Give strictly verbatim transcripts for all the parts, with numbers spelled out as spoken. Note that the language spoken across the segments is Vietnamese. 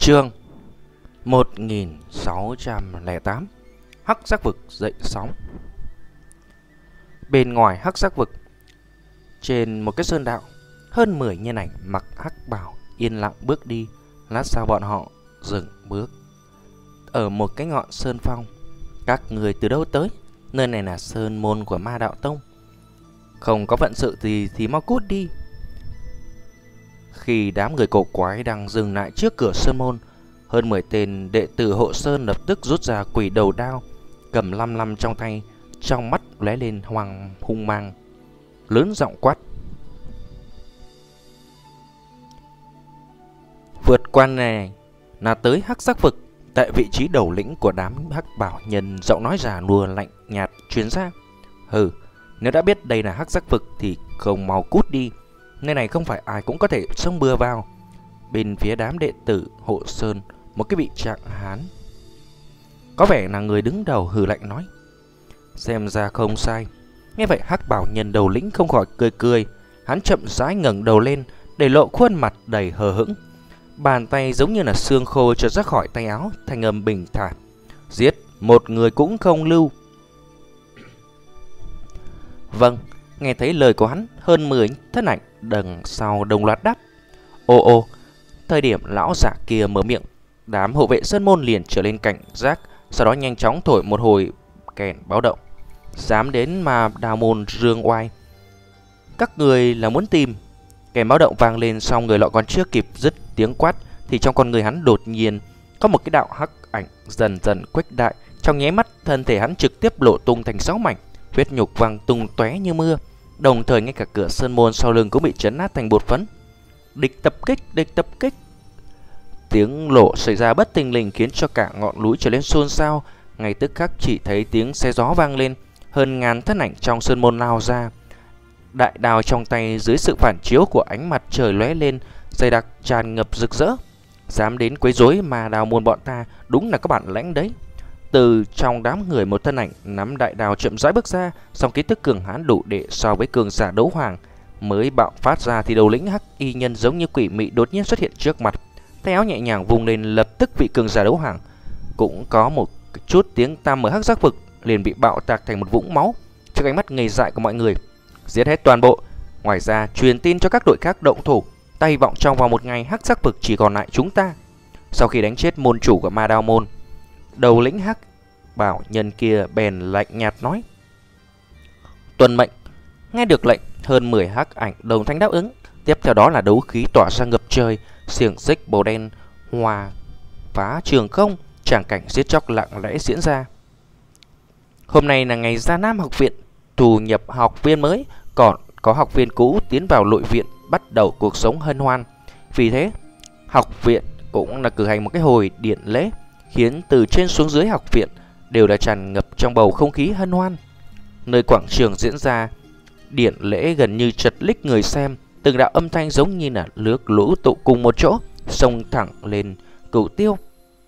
Chương một nghìn sáu trăm lẻ tám. Hắc Giác Vực dậy sóng. Bên ngoài Hắc Giác Vực, trên một cái sơn đạo, hơn mười nhân ảnh mặc hắc bào yên lặng bước đi. Lát sau bọn họ dừng bước ở một cái ngọn sơn phong. Các người từ đâu tới? Nơi này là sơn môn của Ma Đạo Tông. Không có phận sự gì thì mau cút đi. Khi đám người cổ quái đang dừng lại trước cửa sơn môn, hơn mười tên đệ tử hộ sơn lập tức rút ra quỷ đầu đao, cầm lăm lăm trong tay, trong mắt lóe lên hoàng hung mang, lớn giọng quát: vượt qua này là tới Hắc Giác Vực. Tại vị trí đầu lĩnh của đám hắc bảo nhân, giọng nói già nua lạnh nhạt truyền ra: hừ, nếu đã biết đây là Hắc Giác Vực thì không mau cút đi. Nơi này không phải ai cũng có thể xông bừa vào. Bên phía đám đệ tử hộ sơn, một cái vị trạng hán có vẻ là người đứng đầu hừ lạnh nói: xem ra không sai. Nghe vậy hắc bảo nhân đầu lĩnh không khỏi cười cười. Hắn chậm rãi ngẩng đầu lên, để lộ khuôn mặt đầy hờ hững. Bàn tay giống như là xương khô trượt ra khỏi tay áo, thanh âm bình thản: giết, một người cũng không lưu. Vâng. Nghe thấy lời của hắn, hơn mười thân ảnh đằng sau đồng loạt đáp: ô ô. Thời điểm lão giả kia mở miệng, đám hộ vệ sơn môn liền trở lên cảnh giác, sau đó nhanh chóng thổi một hồi kèn báo động. Dám đến mà đào môn rương oai, các người là muốn tìm? Kèn báo động vang lên, xong người lọ còn chưa kịp dứt tiếng quát thì trong con người hắn đột nhiên có một cái đạo hắc ảnh dần dần khuếch đại. Trong nháy mắt, thân thể hắn trực tiếp lộ tung thành sáu mảnh, huyết nhục văng tung tóe như mưa. Đồng thời ngay cả cửa sơn môn sau lưng cũng bị chấn nát thành bột phấn. Địch tập kích, địch tập kích. Tiếng lộ xảy ra bất thình lình khiến cho cả ngọn núi trở lên xôn xao. Ngay tức khắc chỉ thấy tiếng xe gió vang lên, hơn ngàn thân ảnh trong sơn môn lao ra. Đại đao trong tay dưới sự phản chiếu của ánh mặt trời lóe lên, dày đặc tràn ngập rực rỡ. Dám đến quấy rối mà đào môn bọn ta, đúng là các bạn lãnh đấy. Từ trong đám người, một thân ảnh nắm đại đao chậm rãi bước ra, song ký tức cường hãn đủ để so với cường giả đấu hoàng mới bạo phát ra thì đầu lĩnh hắc y nhân giống như quỷ mị đột nhiên xuất hiện trước mặt. Tay áo nhẹ nhàng vùng lên, lập tức vị cường giả đấu hoàng cũng có một chút tiếng tăm ở Hắc Giác Vực liền bị bạo tạc thành một vũng máu trước ánh mắt ngây dại của mọi người. Giết hết toàn bộ. Ngoài ra truyền tin cho các đội khác động thủ. Ta hy vọng trong vòng một ngày Hắc Giác Vực chỉ còn lại chúng ta. Sau khi đánh chết môn chủ của Ma Đao môn, đầu lĩnh hắc bảo nhân kia bèn lạnh nhạt nói: tuân mệnh. Nghe được lệnh, hơn mười hắc ảnh đồng thanh đáp ứng. Tiếp theo đó là đấu khí tỏa ra ngập trời, xiềng xích màu đen hòa phá trường không, tràng cảnh giết chóc lặng lẽ diễn ra. Hôm nay là ngày Gia Nam học viện thu nhập học viên mới, còn có học viên cũ tiến vào nội viện bắt đầu cuộc sống hân hoan. Vì thế học viện cũng là cử hành một cái hồi điện lễ, khiến từ trên xuống dưới học viện đều đã tràn ngập trong bầu không khí hân hoan. Nơi quảng trường diễn ra điện lễ gần như chật ních người xem, từng đạo âm thanh giống như là nước lũ tụ cùng một chỗ, xông thẳng lên Cửu Tiêu.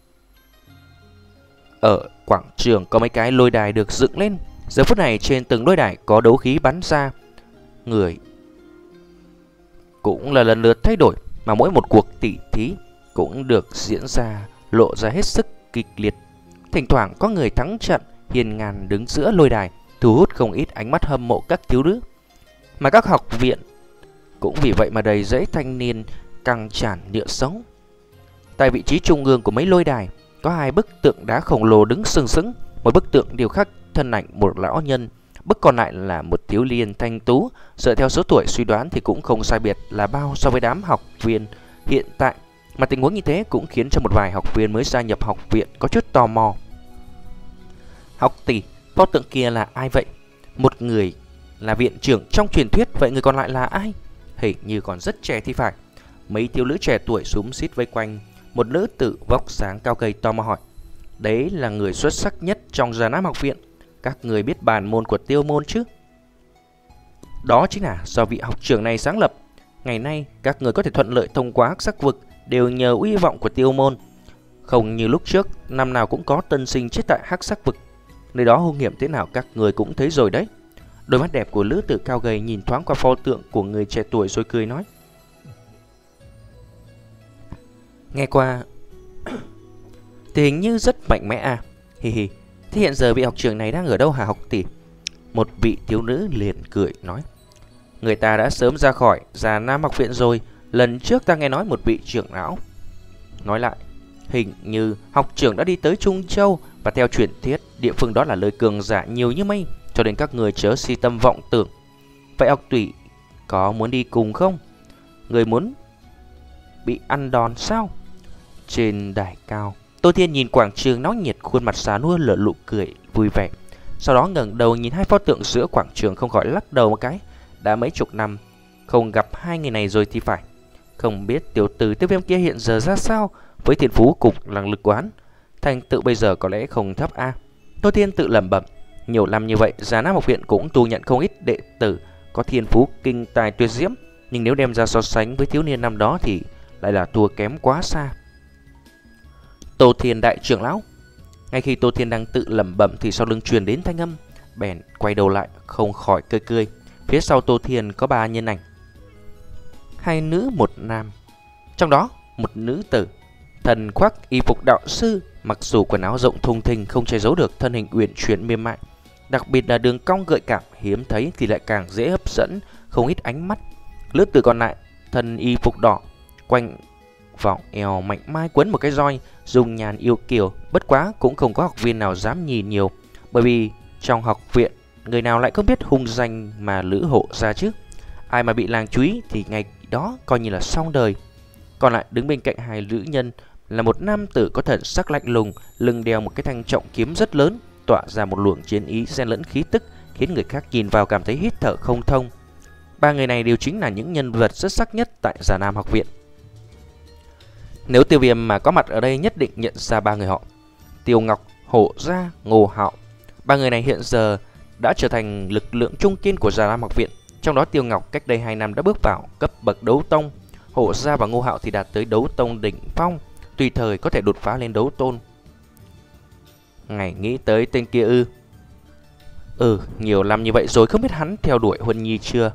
Ở quảng trường có mấy cái lôi đài được dựng lên. Giờ phút này trên từng lôi đài có đấu khí bắn ra. Người cũng là lần lượt thay đổi, mà mỗi một cuộc tỉ thí cũng được diễn ra lộ ra hết sức kịch liệt. Thỉnh thoảng có người thắng trận hiên ngang đứng giữa lôi đài, thu hút không ít ánh mắt hâm mộ các thiếu nữ. Mà các học viện cũng vì vậy mà đầy rẫy thanh niên căng tràn nhựa sống. Tại vị trí trung ương của mấy lôi đài có hai bức tượng đá khổng lồ đứng sừng sững. Một bức tượng điêu khắc thân ảnh một lão nhân, bức còn lại là một thiếu niên thanh tú. Dựa theo số tuổi suy đoán thì cũng không sai biệt là bao so với đám học viên hiện tại. Mà tình huống như thế cũng khiến cho một vài học viên mới gia nhập học viện có chút tò mò. Học tỷ, pho tượng kia là ai vậy? Một người là viện trưởng trong truyền thuyết, vậy người còn lại là ai? Hình như còn rất trẻ thì phải. Mấy thiếu nữ trẻ tuổi xúm xít vây quanh một nữ tử vóc dáng cao gầy tò mò hỏi: đấy là người xuất sắc nhất trong Gia Nam học viện, các người biết bản môn của Tiêu môn chứ? Đó chính là do vị học trưởng này sáng lập. Ngày nay các người có thể thuận lợi thông qua Hắc Giác Vực đều nhờ uy vọng của Tiêu môn. Không như lúc trước, năm nào cũng có tân sinh chết tại Hắc Giác Vực. Nơi đó hung hiểm thế nào các người cũng thấy rồi đấy. Đôi mắt đẹp của nữ tử cao gầy nhìn thoáng qua pho tượng của người trẻ tuổi rồi cười nói: nghe qua thì hình như rất mạnh mẽ à. Hi hi. Thế hiện giờ vị học trưởng này đang ở đâu hả học tỷ? Một vị thiếu nữ liền cười nói. Người ta đã sớm ra khỏi Già Nam học viện rồi. Lần trước ta nghe nói một vị trưởng lão nói lại, hình như học trưởng đã đi tới Trung Châu, và theo truyền thuyết địa phương đó là nơi cường giả nhiều như mây, cho nên các người chớ si tâm vọng tưởng. Vậy học tỷ có muốn đi cùng không? Người muốn bị ăn đòn sao? Trên đài cao, Tô Thiên nhìn quảng trường náo nhiệt, khuôn mặt xá nua lở nụ cười vui vẻ. Sau đó ngẩng đầu nhìn hai pho tượng giữa quảng trường, không khỏi lắc đầu một cái. Đã mấy chục năm không gặp hai người này rồi thì phải. Không biết tiểu tử Tiêu Viêm kia hiện giờ ra sao, với thiên phú cùng năng lực quán, thành tựu bây giờ có lẽ không thấp a. À. Tô Thiên tự lẩm bẩm. Nhiều năm như vậy, Già Nam học viện cũng tu nhận không ít đệ tử có thiên phú kinh tài tuyệt diễm, nhưng nếu đem ra so sánh với thiếu niên năm đó thì lại là thua kém quá xa. Tô Thiên đại trưởng lão. Ngay khi Tô Thiên đang tự lẩm bẩm thì sau lưng truyền đến thanh âm, bèn quay đầu lại, không khỏi cười cười. Phía sau Tô Thiên có ba nhân ảnh, hai nữ một nam. Trong đó một nữ tử thần khoác y phục đạo sư, mặc dù quần áo rộng thùng thình không che giấu được thân hình uyển chuyển mềm mại, đặc biệt là đường cong gợi cảm hiếm thấy thì lại càng dễ hấp dẫn không ít ánh mắt. Lứa tử còn lại thân y phục đỏ, quanh vòng eo mạnh mai quấn một cái roi, dùng nhàn yêu kiều. Bất quá cũng không có học viên nào dám nhìn nhiều, bởi vì trong học viện người nào lại không biết hung danh mà Lữ Hộ ra chứ. Ai mà bị làng chú ý thì ngày đó coi như là xong đời. Còn lại đứng bên cạnh hai nữ nhân là một nam tử có thần sắc lạnh lùng, lưng đeo một cái thanh trọng kiếm rất lớn, tỏa ra một luồng chiến ý xen lẫn khí tức, khiến người khác nhìn vào cảm thấy hít thở không thông. Ba người này đều chính là những nhân vật xuất sắc nhất tại Già Nam học viện. Nếu Tiêu Viêm mà có mặt ở đây nhất định nhận ra ba người họ: Tiêu Ngọc, Hổ Gia, Ngô Hạo. Ba người này hiện giờ đã trở thành lực lượng trung kiên của Già Nam học viện. Trong đó Tiêu Ngọc cách đây hai năm đã bước vào cấp bậc đấu tông, Hổ Gia và Ngô Hạo thì đạt tới đấu tông đỉnh phong, tùy thời có thể đột phá lên đấu tôn. Ngày nghĩ tới tên kia ư? Ừ, nhiều năm như vậy rồi không biết hắn theo đuổi Huân Nhi chưa?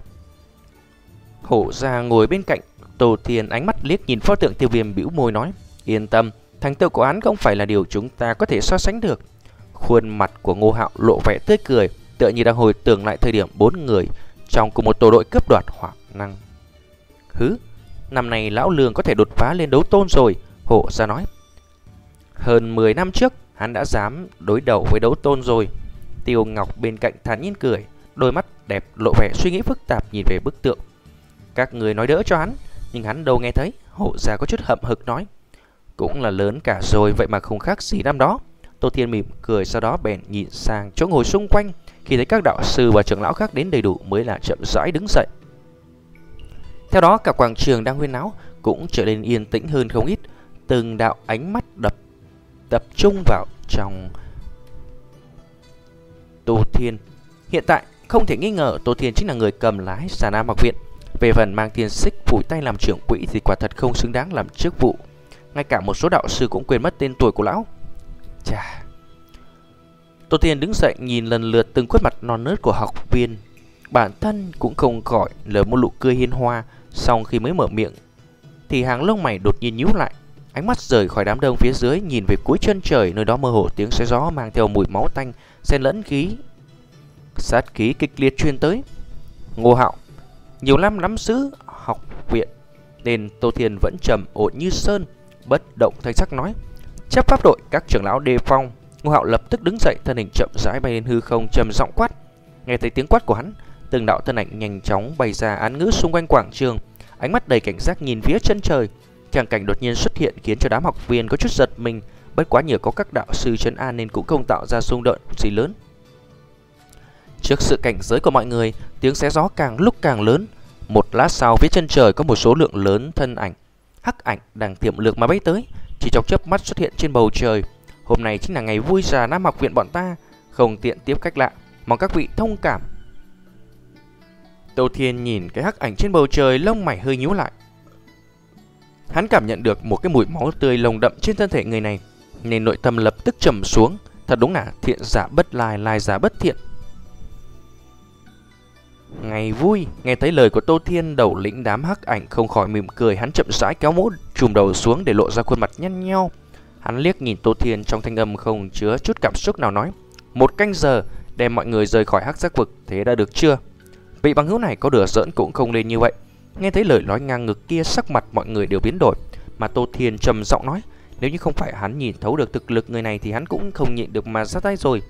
Hổ Gia ngồi bên cạnh Tô Thiên, ánh mắt liếc nhìn pho tượng Tiêu Viêm, bĩu môi nói: Yên tâm, thành tựu của hắn không phải là điều chúng ta có thể so sánh được. Khuôn mặt của Ngô Hạo lộ vẻ tươi cười, tựa như đang hồi tưởng lại thời điểm bốn người trong cùng một tổ đội cướp đoạt hỏa năng. Hứ, năm nay lão Lương có thể đột phá lên đấu tôn rồi, Hổ Gia nói. Hơn mười năm trước hắn đã dám đối đầu với đấu tôn rồi. Tiêu Ngọc bên cạnh thản nhiên cười, đôi mắt đẹp lộ vẻ suy nghĩ phức tạp nhìn về bức tượng. Các người nói đỡ cho hắn, nhưng hắn đâu nghe thấy. Hổ Gia có chút hậm hực nói: Cũng là lớn cả rồi, vậy mà không khác gì năm đó. Tô Thiên mỉm cười, sau đó bèn nhìn sang chỗ ngồi xung quanh. Khi thấy các đạo sư và trưởng lão khác đến đầy đủ mới là chậm rãi đứng dậy. Theo đó cả quảng trường đang huyên náo cũng trở nên yên tĩnh hơn không ít. Từng đạo ánh mắt đập tập trung vào trong Tô Thiên. Hiện tại không thể nghi ngờ Tô Thiên chính là người cầm lái Già Nam học viện. Về phần mang tiền xích phủi tay làm trưởng quỹ thì quả thật không xứng đáng làm chức vụ. Ngay cả một số đạo sư cũng quên mất tên tuổi của lão. Chà. Tô Thiên đứng dậy nhìn lần lượt từng khuôn mặt non nớt của học viên, bản thân cũng không khỏi lờ một nụ cười hiền hòa. Sau khi mới mở miệng thì hàng lông mày đột nhiên nhíu lại, ánh mắt rời khỏi đám đông phía dưới, nhìn về cuối chân trời, nơi đó mơ hồ tiếng xé gió mang theo mùi máu tanh xen lẫn khí sát khí kịch liệt truyền tới. Ngô Hạo nhiều năm nắm giữ học viện nên Tô Thiên vẫn trầm ổn như sơn, bất động thanh sắc nói: Chấp pháp đội, các trưởng lão đề phòng. Ngô Hạo lập tức đứng dậy, thân hình chậm rãi bay lên hư không, trầm giọng quát. Nghe thấy tiếng quát của hắn, từng đạo thân ảnh nhanh chóng bay ra án ngữ xung quanh quảng trường, ánh mắt đầy cảnh giác nhìn phía chân trời. Tràng cảnh đột nhiên xuất hiện khiến cho đám học viên có chút giật mình, bất quá nhờ có các đạo sư trấn an nên cũng không tạo ra xung đột gì lớn. Trước sự cảnh giới của mọi người, tiếng xé gió càng lúc càng lớn. Một lát sau, phía chân trời có một số lượng lớn thân ảnh hắc ảnh đang tiềm lược mà bay tới, chỉ trong chớp mắt xuất hiện trên bầu trời. Hôm nay chính là ngày vui Già Nam học viện bọn ta, không tiện tiếp khách lạ, mong các vị thông cảm. Tô Thiên nhìn cái hắc ảnh trên bầu trời, lông mày hơi nhíu lại. Hắn cảm nhận được một cái mùi máu tươi nồng đậm trên thân thể người này, nên nội tâm lập tức trầm xuống. Thật đúng là thiện giả bất lai, lai giả bất thiện. Ngày vui. Nghe thấy lời của Tô Thiên, đầu lĩnh đám hắc ảnh không khỏi mỉm cười. Hắn chậm rãi kéo mũ trùm đầu xuống để lộ ra khuôn mặt nhăn nheo. Hắn liếc nhìn Tô Thiên, trong thanh âm không chứa chút cảm xúc nào nói: "Một canh giờ đem mọi người rời khỏi hắc giác vực, thế đã được chưa?" Vị bằng hữu này có đùa giỡn cũng không lên như vậy. Nghe thấy lời nói ngang ngược kia, sắc mặt mọi người đều biến đổi, mà Tô Thiên trầm giọng nói: "Nếu như không phải hắn nhìn thấu được thực lực người này thì hắn cũng không nhịn được mà ra tay rồi.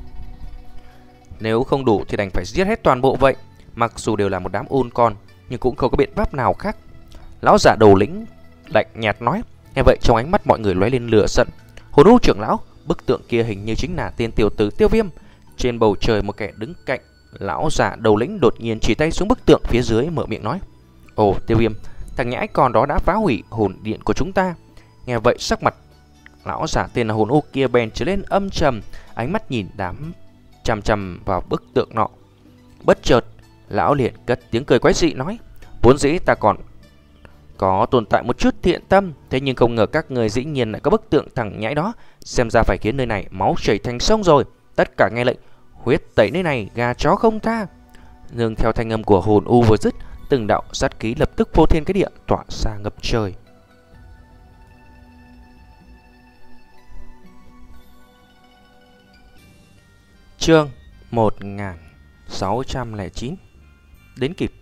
Nếu không đủ thì đành phải giết hết toàn bộ vậy. Mặc dù đều là một đám ôn con, nhưng cũng không có biện pháp nào khác." Lão giả đầu lĩnh lạnh nhạt nói. Nghe vậy trong ánh mắt mọi người lóe lên lửa giận. Hồn U trưởng lão, bức tượng kia hình như chính là tên tiểu tử Tiêu Viêm. Trên bầu trời một kẻ đứng cạnh lão giả đầu lĩnh đột nhiên chỉ tay xuống bức tượng phía dưới, mở miệng nói: "Ồ, Tiêu Viêm, thằng nhãi con đó đã phá hủy hồn điện của chúng ta." Nghe vậy sắc mặt lão giả tên là Hồn U kia bèn trở lên âm trầm, ánh mắt nhìn đám chằm chằm vào bức tượng nọ. Bất chợt lão liền cất tiếng cười quái dị nói: "Vốn dĩ ta còn có tồn tại một chút thiện tâm, thế nhưng không ngờ các người dĩ nhiên lại có bức tượng thằng nhãi đó. Xem ra phải khiến nơi này máu chảy thành sông rồi. Tất cả nghe lệnh, huyết tẩy nơi này, gà chó không tha." Nhưng theo thanh âm của Hồn U vừa dứt, từng đạo sát khí lập tức phô thiên cái địa tỏa ra ngập trời. Chương một nghìn sáu trăm lẻ chín. Đến kịp.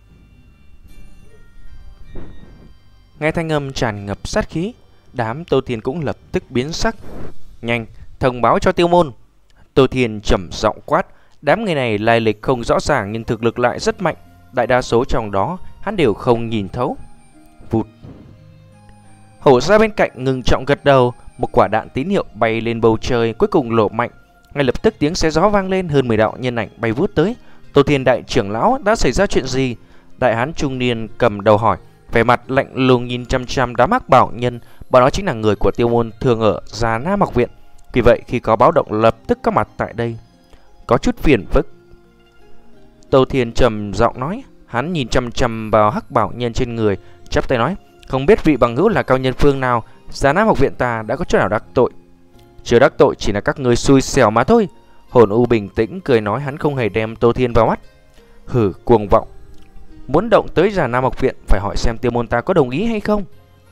Nghe thanh âm tràn ngập sát khí, đám Tô Thiên cũng lập tức biến sắc. "Nhanh, thông báo cho Tiêu Môn." Tô Thiên trầm giọng quát. Đám người này lai lịch không rõ ràng nhưng thực lực lại rất mạnh, đại đa số trong đó hắn đều không nhìn thấu. Vụt. Hổ ra bên cạnh ngừng trọng gật đầu, một quả đạn tín hiệu bay lên bầu trời, cuối cùng nổ mạnh. Ngay lập tức tiếng xé gió vang lên, hơn mười đạo nhân ảnh bay vút tới. Tô Thiên đại trưởng lão, đã xảy ra chuyện gì? Đại hán trung niên cầm đầu hỏi, vẻ mặt lạnh lùng nhìn chăm chăm đám hắc bảo nhân. Bọn đó chính là người của Tiêu Môn thường ở Già Nam học viện, vì vậy khi có báo động lập tức có mặt tại đây. Có chút phiền phức. Tô Thiên trầm giọng nói. Hắn nhìn chăm chăm vào hắc bảo nhân trên người, chắp tay nói: "Không biết vị bằng hữu là cao nhân phương nào, Già Nam học viện ta đã có chỗ nào đắc tội?" "Chưa đắc tội, chỉ là các người xui xẻo mà thôi." Hồn U bình tĩnh cười nói, hắn không hề đem Tô Thiên vào mắt. "Hử, cuồng vọng, muốn động tới Già Nam học viện phải hỏi xem Tiêu Môn ta có đồng ý hay không."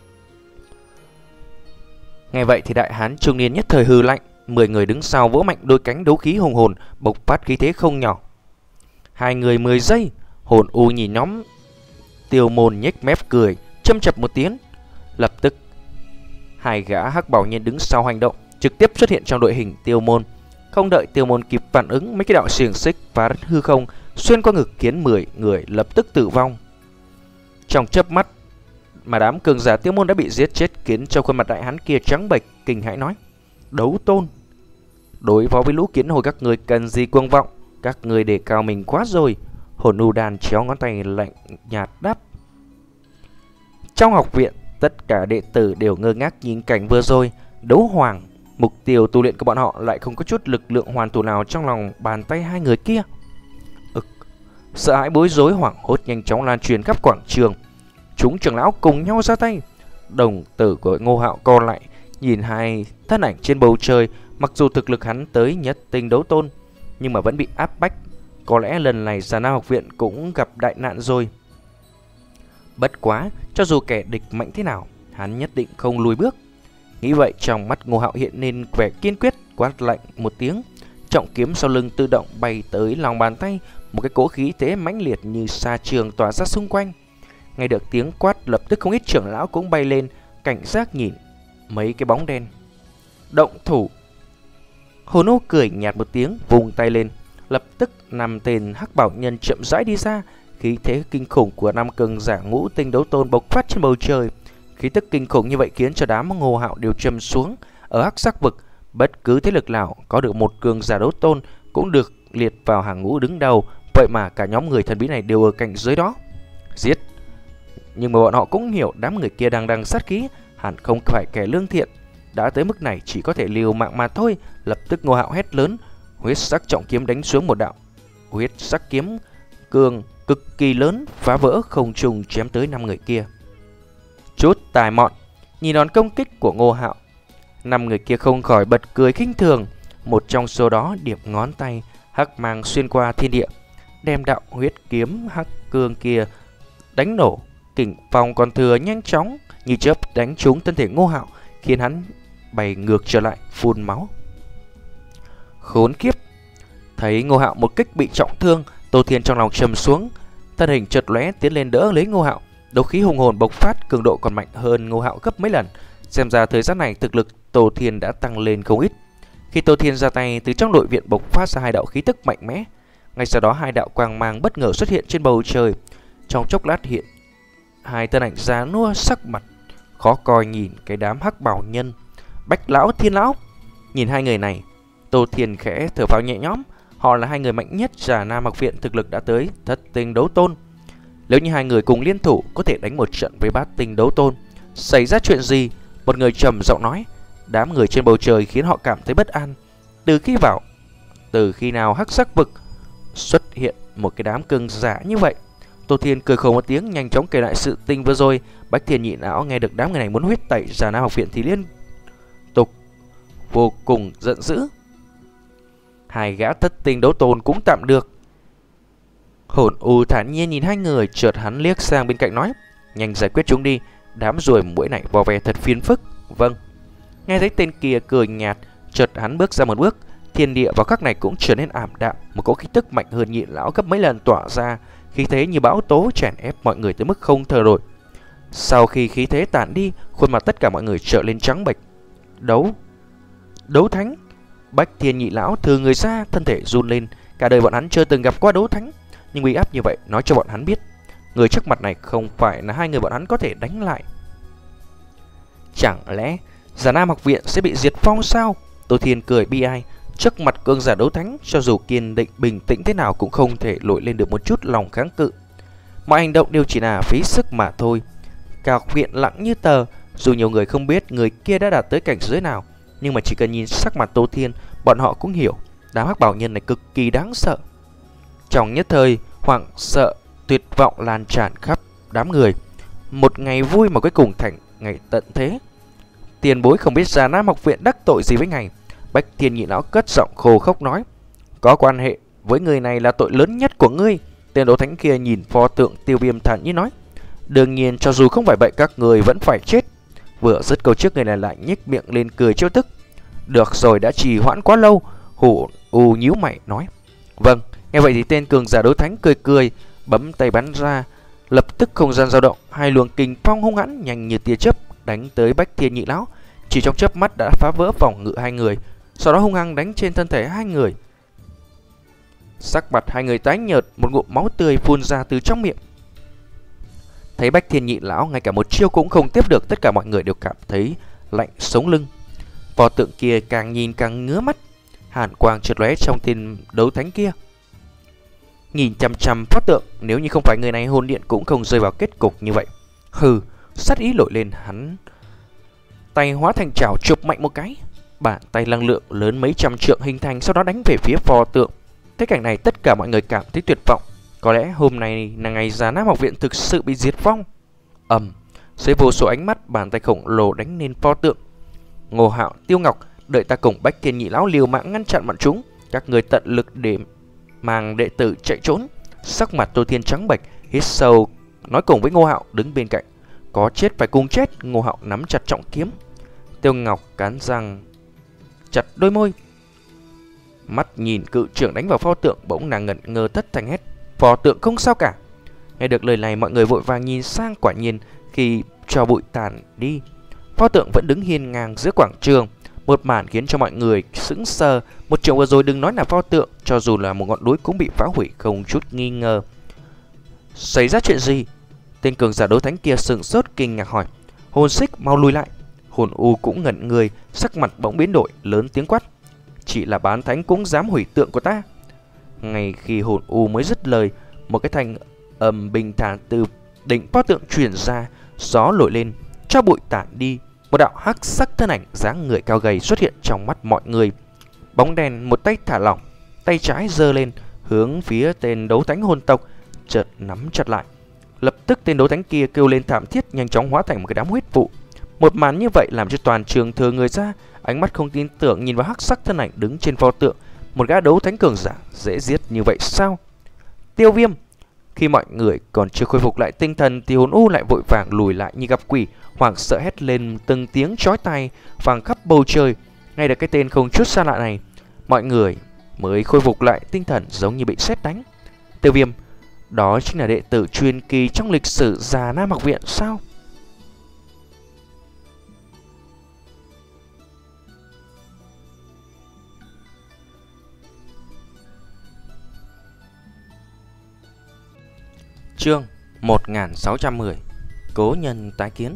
Nghe vậy thì đại hán trung niên nhất thời hừ lạnh. Mười người đứng sau vỗ mạnh đôi cánh đấu khí hùng hồn, bộc phát khí thế không nhỏ. Hai người mười giây. Hồn U nhìn nhóm Tiêu Môn nhếch mép cười, châm chập một tiếng. Lập tức hai gã hắc bảo nhân đứng sau hành động, trực tiếp xuất hiện trong đội hình Tiêu Môn. Không đợi Tiêu Môn kịp phản ứng, mấy cái đạo xiềng xích phá đất hư không xuyên qua ngực khiến mười người lập tức tử vong. Trong chớp mắt mà đám cường giả Tiêu Môn đã bị giết chết, khiến cho khuôn mặt đại hán kia trắng bệch, kinh hãi nói: "Đấu tôn, đối phó với lũ kiến hồi các người cần gì cuồng vọng, các người đề cao mình quá rồi." Hồn U đàn chéo ngón tay lạnh nhạt đáp. Trong học viện, tất cả đệ tử đều ngơ ngác nhìn cảnh vừa rồi. Đấu hoàng, mục tiêu tu luyện của bọn họ lại không có chút lực lượng hoàn thủ nào trong lòng bàn tay hai người kia. Ực, sợ hãi bối rối hoảng hốt nhanh chóng lan truyền khắp quảng trường. Chúng trưởng lão cùng nhau ra tay. Đồng tử của Ngô Hạo co lại, nhìn hai thân ảnh trên bầu trời. Mặc dù thực lực hắn tới nhất tinh đấu tôn, nhưng mà vẫn bị áp bách. Có lẽ lần này Già Nam học viện cũng gặp đại nạn rồi. Bất quá, cho dù kẻ địch mạnh thế nào, hắn nhất định không lùi bước. Nghĩ vậy, trong mắt Ngô Hạo hiện lên vẻ kiên quyết, quát lạnh một tiếng. Trọng kiếm sau lưng tự động bay tới lòng bàn tay, một cái cỗ khí thế mãnh liệt như sa trường tỏa ra xung quanh. Nghe được tiếng quát, lập tức không ít trưởng lão cũng bay lên, cảnh giác nhìn mấy cái bóng đen. Động thủ. Hồn U cười nhạt một tiếng, vùng tay lên. Lập tức năm tên hắc bảo nhân chậm rãi đi ra. Khí thế kinh khủng của năm cường giả ngũ tinh đấu tôn bộc phát trên bầu trời. Khí tức kinh khủng như vậy khiến cho đám Ngô Hạo đều trầm xuống. Ở hắc sắc vực, bất cứ thế lực nào có được một cường giả đấu tôn cũng được liệt vào hàng ngũ đứng đầu. Vậy mà cả nhóm người thần bí này đều ở cạnh dưới đó. Giết. Nhưng mà bọn họ cũng hiểu đám người kia đang đang sát khí, hẳn không phải kẻ lương thiện. Đã tới mức này chỉ có thể liều mạng mà thôi. Lập tức Ngô Hạo hét lớn, huyết sắc trọng kiếm đánh xuống một đạo huyết sắc kiếm cương cực kỳ lớn, phá vỡ không trung chém tới năm người kia. Chút tài mọn. Nhìn đòn công kích của Ngô Hạo, năm người kia không khỏi bật cười khinh thường. Một trong số đó điểm ngón tay, hắc mang xuyên qua thiên địa, đem đạo huyết kiếm hắc cương kia đánh nổ. Kình phong còn thừa nhanh chóng như chớp đánh trúng thân thể Ngô Hạo, khiến hắn bay ngược trở lại phun máu. Khốn kiếp! Thấy Ngô Hạo một kích bị trọng thương, Tô Thiên trong lòng trầm xuống, thân hình chợt lóe tiến lên đỡ lấy Ngô Hạo. Đấu khí hùng hồn bộc phát, cường độ còn mạnh hơn Ngô Hạo gấp mấy lần. Xem ra thời gian này thực lực Tô Thiên đã tăng lên không ít. Khi Tô Thiên ra tay, từ trong đội viện bộc phát ra hai đạo khí tức mạnh mẽ. Ngay sau đó hai đạo quang mang bất ngờ xuất hiện trên bầu trời. Trong chốc lát hiện hai thân ảnh già nua, sắc mặt khó coi nhìn cái đám hắc bào nhân Bách lão, Thiên lão. Nhìn hai người này, Tô Thiên khẽ thở phào nhẹ nhõm. Họ là hai người mạnh nhất Già Nam học viện, thực lực đã tới thất tinh đấu tôn. Nếu như hai người cùng liên thủ, có thể đánh một trận với bát tinh đấu tôn. Xảy ra chuyện gì? Một người trầm giọng nói. Đám người trên bầu trời khiến họ cảm thấy bất an. Từ khi vào, từ khi nào hắc sắc vực xuất hiện một cái đám cưng giả như vậy? Tô Thiên cười khổ một tiếng, nhanh chóng kể lại sự tình vừa rồi. Bách Thiên Nhị Lão nghe được đám người này muốn huyết tẩy Già Nam học viện thì liên tục vô cùng giận dữ. Hai gã thất tinh đấu tôn cũng tạm được. Hồn U thản nhiên nhìn hai người, chợt hắn liếc sang bên cạnh nói: nhanh giải quyết chúng đi, đám ruồi muỗi này vò vẽ thật phiền phức. Vâng. Nghe thấy tên kia cười nhạt, chợt hắn bước ra một bước. Thiên địa vào khắc này cũng trở nên ảm đạm, một cỗ khí tức mạnh hơn Nhị Lão gấp mấy lần tỏa ra, khí thế như bão tố chèn ép mọi người tới mức không thở nổi. Sau khi khí thế tản đi, khuôn mặt tất cả mọi người trở lên trắng bệch. Đấu Đấu thánh. Bách Thiên Nhị Lão thừa người ra, thân thể run lên. Cả đời bọn hắn chưa từng gặp qua đấu thánh, nhưng uy áp như vậy nói cho bọn hắn biết người trước mặt này không phải là hai người bọn hắn có thể đánh lại. Chẳng lẽ Già Nam học viện sẽ bị diệt vong sao? Tô Thiên cười bi ai. Trước mặt cường giả đấu thánh, cho dù kiên định bình tĩnh thế nào cũng không thể nổi lên được một chút lòng kháng cự. Mọi hành động đều chỉ là phí sức mà thôi. Cả học viện lặng như tờ. Dù nhiều người không biết người kia đã đạt tới cảnh giới nào, nhưng mà chỉ cần nhìn sắc mặt Tô Thiên, bọn họ cũng hiểu đám hắc bảo nhân này cực kỳ đáng sợ. Trong nhất thời, hoảng sợ, tuyệt vọng lan tràn khắp đám người. Một ngày vui mà cuối cùng thành ngày tận thế. Tiền bối không biết Già Nam học viện đắc tội gì với ngài. Bách Thiên Nhị Lão cất giọng khô khốc nói: có quan hệ với người này là tội lớn nhất của ngươi. Tên đấu thánh kia nhìn pho tượng Tiêu Viêm thản nhiên nói: đương nhiên, cho dù không phải vậy các người vẫn phải chết. Vừa dứt câu trước, người này lại nhếch miệng lên cười trêu tức. Được rồi, đã trì hoãn quá lâu. Hổ U nhíu mày nói: vâng. Nghe vậy thì tên cường giả đấu thánh cười cười, bấm tay bắn ra. Lập tức không gian dao động, hai luồng kình phong hung hãn nhanh như tia chớp đánh tới Bách Thiên Nhị Lão. Chỉ trong chớp mắt đã phá vỡ vòng ngự hai người, sau đó hung hăng đánh trên thân thể hai người. Sắc mặt hai người tái nhợt, một ngụm máu tươi phun ra từ trong miệng. Thấy Bách Thiên Nhị Lão ngay cả một chiêu cũng không tiếp được, tất cả mọi người đều cảm thấy lạnh sống lưng. Pho tượng kia càng nhìn càng ngứa mắt, hàn quang chợt lóe trong tên đấu thánh kia. Nhìn chăm chăm pho tượng, nếu như không phải người này, hồn điện cũng không rơi vào kết cục như vậy. Hừ, sát ý nổi lên, hắn tay hóa thành chảo chụp mạnh một cái. Bàn tay năng lượng lớn mấy trăm trượng hình thành, sau đó đánh về phía pho tượng. Thế cảnh này tất cả mọi người cảm thấy tuyệt vọng. Có lẽ hôm nay là ngày Già Nam học viện thực sự bị diệt vong. Ầm, dưới vô số ánh mắt, bàn tay khổng lồ đánh lên pho tượng. Ngô Hạo, Tiêu Ngọc, đợi ta cùng Bách Thiên Nhị Lão liều mạng ngăn chặn bọn chúng. Các người tận lực để mang đệ tử chạy trốn. Sắc mặt Tô Thiên trắng bệch, hít sâu nói cùng với Ngô Hạo đứng bên cạnh: có chết phải cùng chết. Ngô Hạo nắm chặt trọng kiếm. Tiêu Ngọc cắn răng chặt đôi môi, mắt nhìn cự trưởng đánh vào pho tượng. Bỗng nàng ngẩn ngơ thất thanh hét: pho tượng không sao cả. Nghe được lời này, mọi người vội vàng nhìn sang. Quả nhiên khi cho bụi tàn đi, pho tượng vẫn đứng hiên ngang giữa quảng trường. Một màn khiến cho mọi người sững sờ. Một trường vừa rồi đừng nói là pho tượng, cho dù là một ngọn núi cũng bị phá hủy không chút nghi ngờ. Xảy ra chuyện gì? Tên cường giả đấu thánh kia sừng sốt kinh ngạc hỏi. Hồn Xích, mau lùi lại. Hồn U cũng ngẩn người, sắc mặt bỗng biến đổi, lớn tiếng quát: chỉ là bán thánh cũng dám hủy tượng của ta. Ngay khi Hồn U mới dứt lời, một cái thanh âm bình thản từ đỉnh pho tượng truyền ra. Gió nổi lên, cho bụi tản đi. Một đạo hắc sắc thân ảnh dáng người cao gầy xuất hiện trong mắt mọi người. Bóng đèn một tay thả lỏng, tay trái giơ lên hướng phía tên đấu thánh hồn tộc, chợt nắm chặt lại. Lập tức tên đấu thánh kia kêu lên thảm thiết, nhanh chóng hóa thành một cái đám huyết vụ. Một màn như vậy làm cho toàn trường thừa người ra, ánh mắt không tin tưởng nhìn vào hắc sắc thân ảnh đứng trên pho tượng. Một gã đấu thánh cường giả dễ giết như vậy sao? Tiêu Viêm, Khi mọi người còn chưa khôi phục lại tinh thần thì hồn u lại vội vàng lùi lại như gặp quỷ, hoảng sợ hét lên từng tiếng chói tai vang khắp bầu trời. Ngay được cái tên không chút xa lạ này, mọi người mới khôi phục lại tinh thần giống như bị sét đánh. Tiêu Viêm, đó chính là đệ tử truyền kỳ trong lịch sử Già Nam học viện sao? Chương một nghìn sáu trăm mười. Cố nhân tái kiến.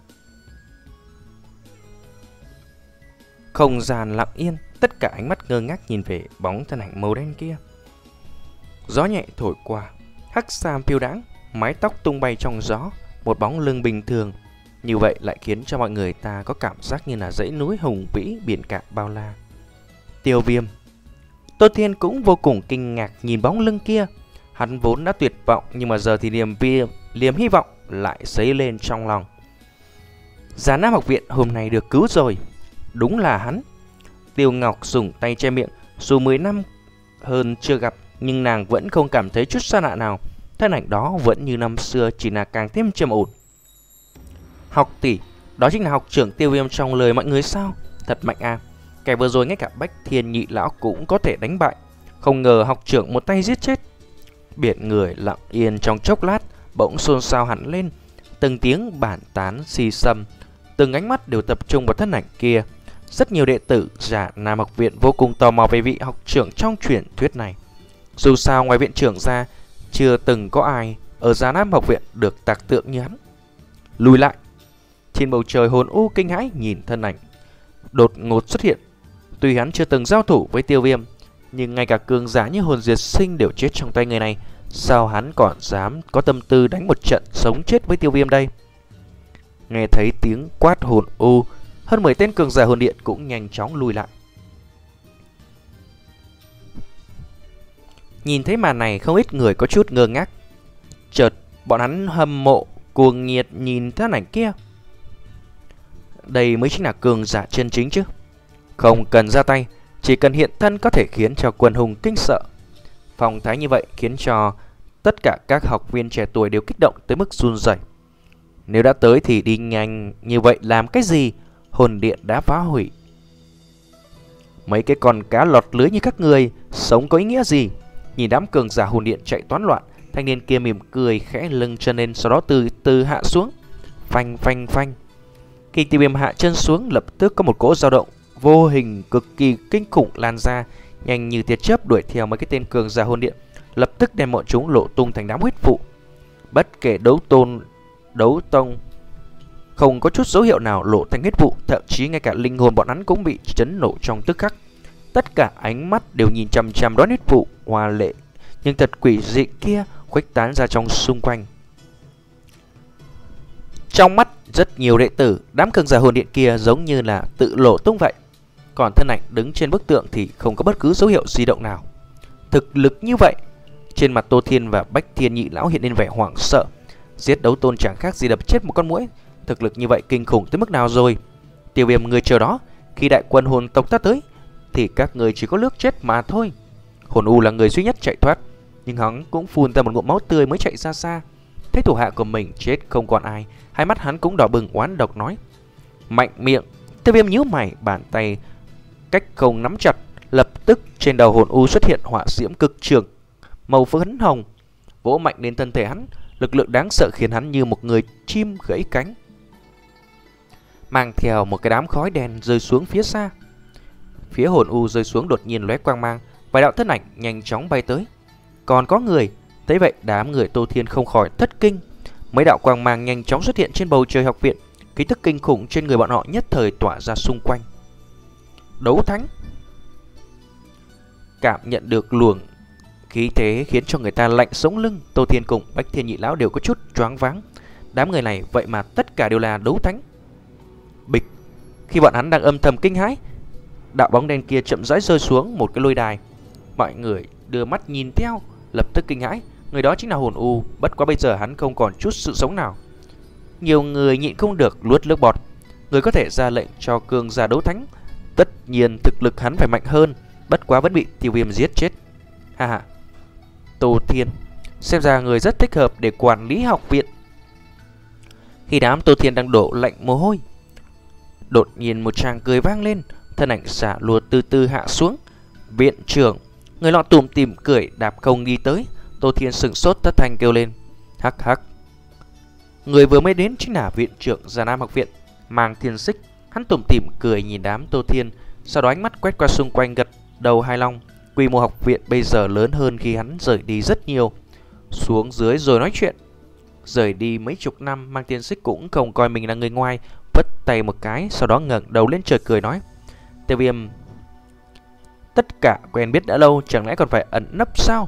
Không gian lặng yên, tất cả ánh mắt ngơ ngác nhìn về bóng thân ảnh màu đen kia. Gió nhẹ thổi qua, hắc sam phiêu đãng, mái tóc tung bay trong gió, một bóng lưng bình thường như vậy lại khiến cho mọi người ta có cảm giác như là dãy núi hùng vĩ, biển cả bao la. Tiêu Viêm. Tô Thiên cũng vô cùng kinh ngạc nhìn bóng lưng kia. Hắn vốn đã tuyệt vọng, nhưng mà giờ thì niềm vi liềm hy vọng lại dấy lên trong lòng. Già Nam học viện hôm nay được cứu rồi. Đúng là hắn. Tiêu Ngọc dùng tay che miệng. Dù mười năm hơn chưa gặp, nhưng nàng vẫn không cảm thấy chút xa lạ nào. Thân ảnh đó vẫn như năm xưa, chỉ là càng thêm trầm ổn. Học tỷ, đó chính là học trưởng Tiêu Viêm trong lời mọi người sao? Thật mạnh à. Kẻ vừa rồi ngay cả Bách Thiên Nhị lão cũng có thể đánh bại. Không ngờ học trưởng một tay giết chết. Biển người lặng yên trong chốc lát, bỗng xôn xao hẳn lên. Từng tiếng bản tán xì xầm, từng ánh mắt đều tập trung vào thân ảnh kia. Rất nhiều đệ tử Già Nam học viện vô cùng tò mò về vị học trưởng trong truyền thuyết này. Dù sao ngoài viện trưởng ra, chưa từng có ai ở Già Nam học viện được tạc tượng như hắn. Lùi lại. Trên bầu trời hồn u kinh hãi nhìn thân ảnh đột ngột xuất hiện. Tuy hắn chưa từng giao thủ với Tiêu Viêm, nhưng ngay cả cường giả như hồn diệt sinh đều chết trong tay người này. Sao hắn còn dám có tâm tư đánh một trận sống chết với Tiêu Viêm đây? Nghe thấy tiếng quát hồn u, hơn mười tên cường giả hồn điện cũng nhanh chóng lùi lại. Nhìn thấy màn này, không ít người có chút ngơ ngác. Chợt bọn hắn hâm mộ cuồng nhiệt nhìn thân ảnh kia. Đây mới chính là cường giả chân chính chứ. Không cần ra tay, chỉ cần hiện thân có thể khiến cho quần hùng kinh sợ. Phong thái như vậy khiến cho tất cả các học viên trẻ tuổi đều kích động tới mức run rẩy. Nếu đã tới thì đi nhanh như vậy làm cái gì? Hồn điện đã phá hủy. Mấy cái con cá lọt lưới như các người sống có ý nghĩa gì? Nhìn đám cường giả hồn điện chạy toán loạn, thanh niên kia mỉm cười khẽ lưng chân lên, sau đó từ từ hạ xuống. Phanh phanh phanh. Khi Tiêu Viêm hạ chân xuống, lập tức có một cỗ dao động vô hình cực kỳ kinh khủng lan ra, nhanh như tia chớp đuổi theo mấy cái tên cường giả hồn điện, lập tức đem bọn chúng lộ tung thành đám huyết vụ. Bất kể đấu tôn, đấu tông, không có chút dấu hiệu nào lộ thành huyết vụ, thậm chí ngay cả linh hồn bọn hắn cũng bị chấn nổ trong tức khắc. Tất cả ánh mắt đều nhìn chằm chằm đón huyết vụ hoa lệ nhưng thật quỷ dị kia khuếch tán ra trong xung quanh. Trong mắt rất nhiều đệ tử, đám cường giả hồn điện kia giống như là tự lộ tung vậy. Còn thân ảnh đứng trên bức tượng thì không có bất cứ dấu hiệu di động nào. Thực lực như vậy, trên mặt Tô Thiên và Bách Thiên Nhị lão hiện lên vẻ hoảng sợ. Giết đấu tôn chẳng khác gì đập chết một con muỗi. Thực lực như vậy kinh khủng tới mức nào rồi? Tiêu Viêm, người chờ đó, khi đại quân hồn tộc ta tới thì các người chỉ có nước chết mà thôi. Hồn U là người duy nhất chạy thoát, nhưng hắn cũng phun ra một ngụm máu tươi mới chạy ra xa. Thấy thủ hạ của mình chết không còn ai, hai mắt hắn cũng đỏ bừng oán độc nói: mạnh miệng. Tiêu Viêm nhíu mày, bàn tay cách không nắm chặt, lập tức trên đầu hồn U xuất hiện hỏa diễm cực trường màu phấn hồng, vỗ mạnh lên thân thể hắn. Lực lượng đáng sợ khiến hắn như một người chim gãy cánh, mang theo một cái đám khói đen rơi xuống phía xa. Phía hồn U rơi xuống đột nhiên lóe quang mang, vài đạo thân ảnh nhanh chóng bay tới. Còn có người. Thấy vậy đám người Tô Thiên không khỏi thất kinh. Mấy đạo quang mang nhanh chóng xuất hiện trên bầu trời học viện, khí tức kinh khủng trên người bọn họ nhất thời tỏa ra xung quanh. Đấu thánh. Cảm nhận được luồng khí thế khiến cho người ta lạnh sống lưng. Tô Thiên cùng Bách Thiên Nhị lão đều có chút choáng váng. Đám người này vậy mà tất cả đều là đấu thánh. Bịch. Khi bọn hắn đang âm thầm kinh hãi, đạo bóng đen kia chậm rãi rơi xuống một cái lôi đài. Mọi người đưa mắt nhìn theo, lập tức kinh hãi. Người đó chính là hồn U, bất quá bây giờ hắn không còn chút sự sống nào. Nhiều người nhịn không được nuốt nước bọt. Người có thể ra lệnh cho cường giả đấu thánh, tất nhiên thực lực hắn phải mạnh hơn, bất quá vẫn bị Tiêu Viêm giết chết. Ha ha. Tô Thiên, Xem ra người rất thích hợp để quản lý học viện. Khi đám Tô Thiên đang đổ lạnh mồ hôi, đột nhiên một tràng cười vang lên. Thân ảnh xả lùa từ từ hạ xuống. Viện trưởng. Người lọ tủm tỉm cười đạp không đi tới. Tô Thiên sừng sốt thất thanh kêu lên. Hắc hắc. Người vừa mới đến chính là viện trưởng Già Nam học viện, Mang Thiên Xích. Hắn tủm tỉm cười nhìn đám Tô Thiên, sau đó ánh mắt quét qua xung quanh gật đầu hài lòng. Quy mô học viện bây giờ lớn hơn khi hắn rời đi rất nhiều. Xuống dưới rồi nói chuyện. Rời đi mấy chục năm, Mang Thiên Xích cũng không coi mình là người ngoài, vất tay một cái, sau đó ngẩng đầu lên trời cười nói. Tiêu Viêm, tất cả quen biết đã lâu, chẳng lẽ còn phải ẩn nấp sao?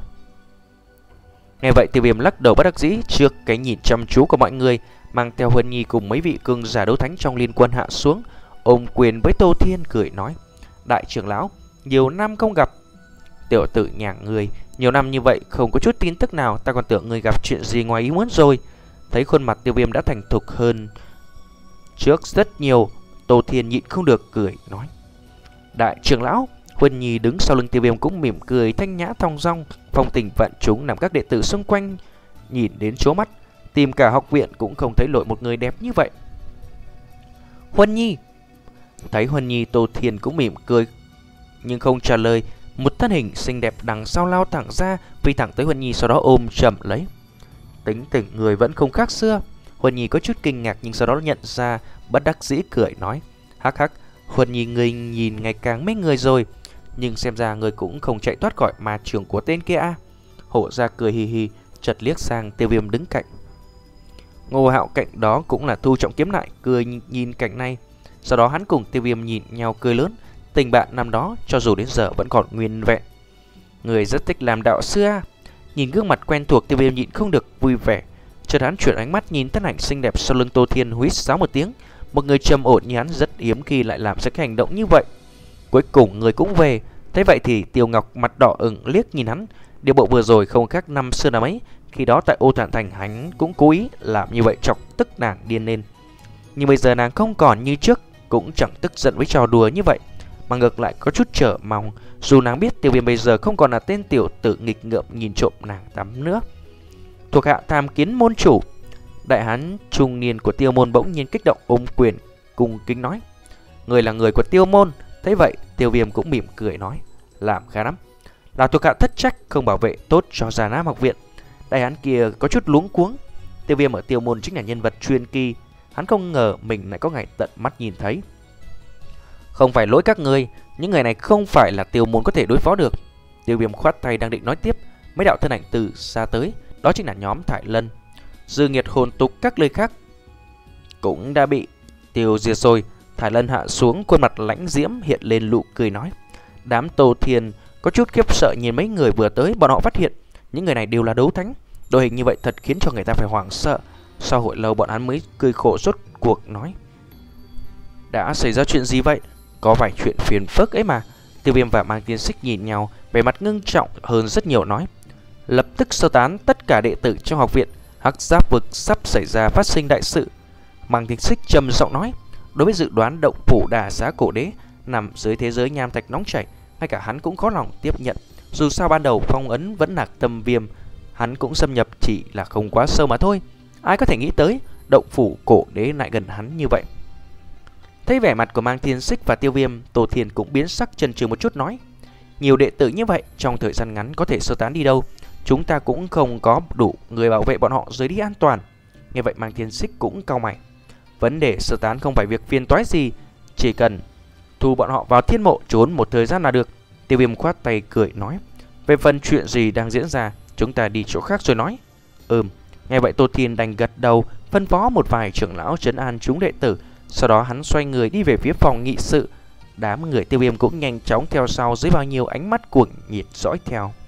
Nghe vậy Tiêu Viêm lắc đầu bất đắc dĩ trước cái nhìn chăm chú của mọi người, mang theo Huân Nhi cùng mấy vị cường giả đấu thánh trong liên quân hạ xuống, ôm quyền với Tô Thiên cười nói. Đại trưởng lão, nhiều năm không gặp. Tiểu tử nhà người, nhiều năm như vậy không có chút tin tức nào, ta còn tưởng người gặp chuyện gì ngoài ý muốn rồi. Thấy khuôn mặt Tiêu Viêm đã thành thục hơn trước rất nhiều, Tô Thiên nhịn không được cười nói. Đại trưởng lão. Huân Nhi đứng sau lưng Tiêu Viêm cũng mỉm cười thanh nhã thong dong, phong tình vạn chúng làm các đệ tử xung quanh nhìn đến chố mắt, tìm cả học viện cũng không thấy nổi một người đẹp như vậy. Huân Nhi. Thấy Huân Nhi, Tô Thiên cũng mỉm cười nhưng không trả lời. Một thân hình xinh đẹp đằng sau lao thẳng ra, phi thẳng tới Huân Nhi, sau đó ôm chầm lấy. Tính tình người vẫn không khác xưa. Huân Nhi có chút kinh ngạc nhưng sau đó nhận ra, bất đắc dĩ cười nói. Hắc hắc, Huân Nhi người nhìn ngày càng mấy người rồi, nhưng xem ra người cũng không chạy thoát khỏi ma trường của tên kia à. Hổ ra cười hì hì, chợt liếc sang Tiêu Viêm đứng cạnh. Ngô Hạo cạnh đó cũng là thu trọng kiếm lại, cười nhìn cảnh này. Sau đó hắn cùng Tiêu Viêm nhìn nhau cười lớn. Tình bạn năm đó cho dù đến giờ vẫn còn nguyên vẹn. Người rất thích làm đạo sư à. Nhìn gương mặt quen thuộc, Tiêu Viêm nhịn không được vui vẻ. Chợt hắn chuyển ánh mắt nhìn thân ảnh xinh đẹp sau lưng Tô Thiên, huýt sáo một tiếng. Một người trầm ổn như hắn rất hiếm khi lại làm ra cái hành động như vậy. Cuối cùng người cũng về. Thế vậy thì Tiêu Ngọc mặt đỏ ửng liếc nhìn hắn. Điều bộ vừa rồi không khác năm xưa nào ấy. Khi đó tại Ô Thản Thành hắn cũng cố ý làm như vậy chọc tức nàng điên lên. Nhưng bây giờ nàng không còn như trước, cũng chẳng tức giận với trò đùa như vậy, mà ngược lại có chút trở mong. Dù nàng biết Tiêu Viêm bây giờ không còn là tên tiểu tử nghịch ngợm nhìn trộm nàng tắm nữa. Thuộc hạ tham kiến môn chủ. Đại hán trung niên của Tiêu môn bỗng nhiên kích động ôm quyền cung kính nói. Người là người của Tiêu môn. Thấy vậy Tiêu Viêm cũng mỉm cười nói. Làm khá lắm, là thuộc hạ thất trách không bảo vệ tốt cho Già Nam học viện. Đại hán kia có chút luống cuống. Tiêu Viêm ở Tiêu môn chính là nhân vật truyền kỳ, hắn không ngờ mình lại có ngày tận mắt nhìn thấy. Không phải lỗi các ngươi, những người này không phải là Tiêu môn có thể đối phó được. Tiêu Viêm khoát tay đang định nói tiếp, mấy đạo thân ảnh từ xa tới, đó chính là nhóm Thải Lân, Dư Nghiệt, Hồn Tục các nơi khác cũng đã bị tiêu diệt rồi. Thải Lân hạ xuống, khuôn mặt lãnh diễm hiện lên nụ cười nói. Đám Tô Thiên có chút khiếp sợ nhìn mấy người vừa tới, bọn họ phát hiện những người này đều là đấu thánh. Đội hình như vậy thật khiến cho người ta phải hoảng sợ. Sau hồi lâu bọn hắn mới cười khổ rốt cuộc nói. Đã xảy ra chuyện gì vậy? Có vài chuyện phiền phức ấy mà. Tiêu Viêm và Mang Thiên Xích nhìn nhau, vẻ mặt ngưng trọng hơn rất nhiều nói. Lập tức sơ tán tất cả đệ tử trong học viện. Hắc Giáp vực sắp xảy ra phát sinh đại sự. Mang Thiên Xích trầm giọng nói. Đối với dự đoán động phủ Đà Giá Cổ Đế nằm dưới thế giới nham thạch nóng chảy, ngay cả hắn cũng khó lòng tiếp nhận. Dù sao ban đầu phong ấn vẫn là Tâm Viêm, hắn cũng xâm nhập chỉ là không quá sâu mà thôi. Ai có thể nghĩ tới động phủ cổ đế lại gần hắn như vậy. Thấy vẻ mặt của Mang Thiên Xích và Tiêu Viêm, Tô Thiên cũng biến sắc, chần chừ một chút nói. Nhiều đệ tử như vậy trong thời gian ngắn có thể sơ tán đi đâu? Chúng ta cũng không có đủ người bảo vệ bọn họ rời đi an toàn. Nghe vậy Mang Thiên Xích cũng cau mày. Vấn đề sơ tán không phải việc phiền toái gì, chỉ cần thu bọn họ vào thiên mộ trốn một thời gian là được. Tiêu Viêm khoát tay cười nói. Về phần chuyện gì đang diễn ra, chúng ta đi chỗ khác rồi nói. Ừm. Nghe vậy Tô Thiên đành gật đầu, phân phó một vài trưởng lão trấn an chúng đệ tử. Sau đó hắn xoay người đi về phía phòng nghị sự. Đám người Tiêu Viêm cũng nhanh chóng theo sau dưới bao nhiêu ánh mắt cuồng nhiệt dõi theo.